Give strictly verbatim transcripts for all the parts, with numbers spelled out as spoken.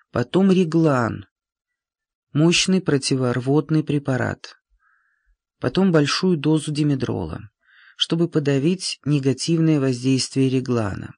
потом Реглан, мощный противорвотный препарат, потом большую дозу димедрола, чтобы подавить негативное воздействие Реглана.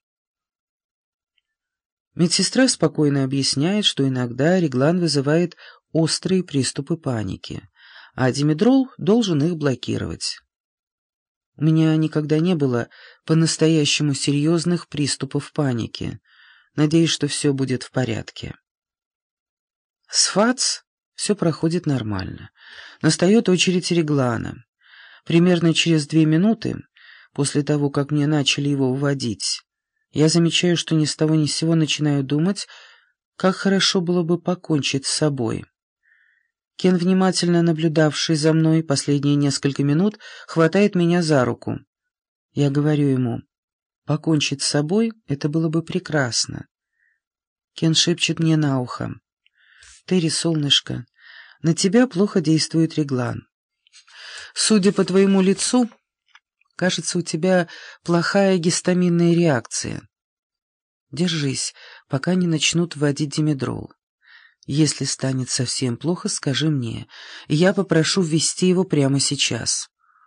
Медсестра спокойно объясняет, что иногда Реглан вызывает острые приступы паники, а димедрол должен их блокировать. У меня никогда не было по-настоящему серьезных приступов паники. Надеюсь, что все будет в порядке. С ФАЦ все проходит нормально. Настает очередь Реглана. Примерно через две минуты, после того, как мне начали его вводить, я замечаю, что ни с того ни с сего начинаю думать, как хорошо было бы покончить с собой. Кен, внимательно наблюдавший за мной последние несколько минут, хватает меня за руку. Я говорю ему: покончить с собой — это было бы прекрасно. Кен шепчет мне на ухо: «Терри, солнышко, на тебя плохо действует Реглан. Судя по твоему лицу, кажется, у тебя плохая гистаминная реакция. Держись, пока не начнут вводить димедрол. Если станет совсем плохо, скажи мне, и я попрошу ввести его прямо сейчас».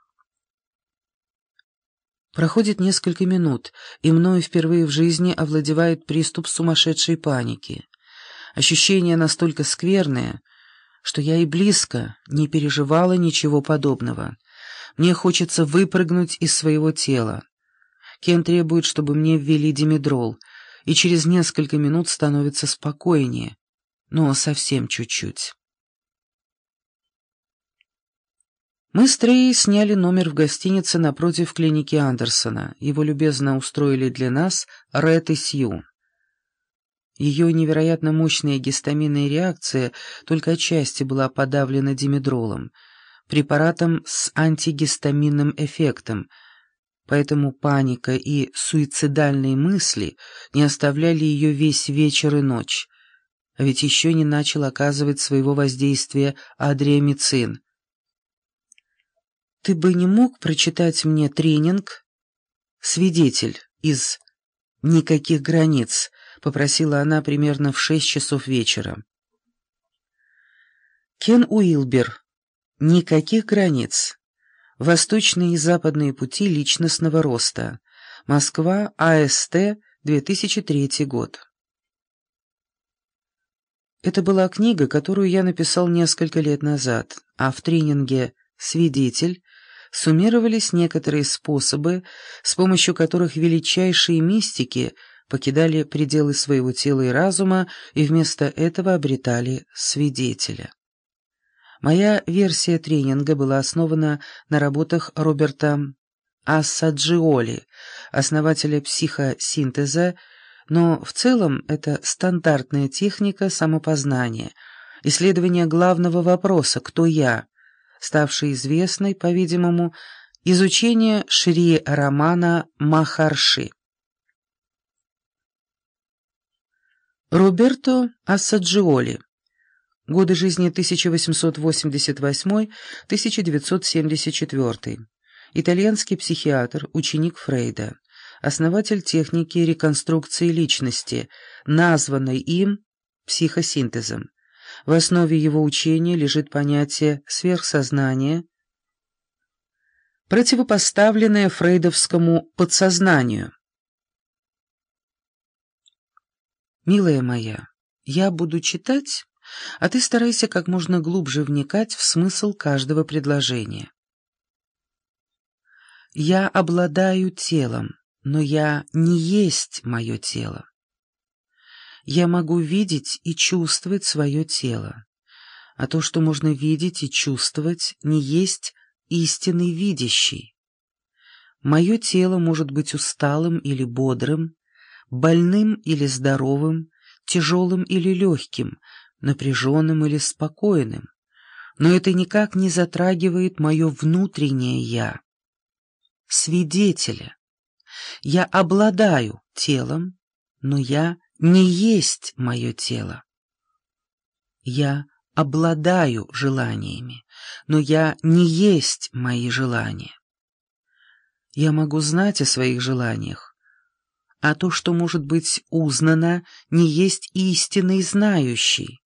Проходит несколько минут, и мною впервые в жизни овладевает приступ сумасшедшей паники. Ощущение настолько скверное, что я и близко не переживала ничего подобного. Мне хочется выпрыгнуть из своего тела. Кен требует, чтобы мне ввели димедрол, и через несколько минут становится спокойнее, но совсем чуть-чуть. Мы с Трей сняли номер в гостинице напротив клиники Андерсона. Его любезно устроили для нас Ред и Сью. Ее невероятно мощная гистаминная реакция только отчасти была подавлена димедролом, препаратом с антигистаминным эффектом, поэтому паника и суицидальные мысли не оставляли ее весь вечер и ночь. А ведь еще не начал оказывать своего воздействия адриамицин. «Ты бы не мог прочитать мне тренинг «Свидетель» из «Никаких границ», — попросила она примерно в шесть часов вечера. Кен Уилбер. «Никаких границ. Восточные и западные пути личностного роста. Москва, АСТ, две тысячи третий год». Это была книга, которую я написал несколько лет назад, а в тренинге «Свидетель» суммировались некоторые способы, с помощью которых величайшие мистики покидали пределы своего тела и разума и вместо этого обретали свидетеля. Моя версия тренинга была основана на работах Роберта Ассаджиоли, основателя психосинтеза, но в целом это стандартная техника самопознания, исследование главного вопроса «Кто я?», ставшей известной, по-видимому, изучение Шри Рамана Махарши. Роберто Ассаджиоли. Годы жизни тысяча восемьсот восемьдесят восьмой — тысяча девятьсот семьдесят четвёртый. Итальянский психиатр, ученик Фрейда, основатель техники реконструкции личности, названной им психосинтезом. В основе его учения лежит понятие сверхсознания, противопоставленное фрейдовскому подсознанию. Милая моя, я буду читать, а ты старайся как можно глубже вникать в смысл каждого предложения. Я обладаю телом, но я не есть мое тело. Я могу видеть и чувствовать свое тело, а то, что можно видеть и чувствовать, не есть истинный видящий. Мое тело может быть усталым или бодрым, больным или здоровым, тяжелым или легким, напряженным или спокойным, но это никак не затрагивает мое внутреннее «я», свидетеля. Я обладаю телом, но я не есть мое тело. Я обладаю желаниями, но я не есть мои желания. Я могу знать о своих желаниях, А то, что может быть узнано, не есть истинный знающий.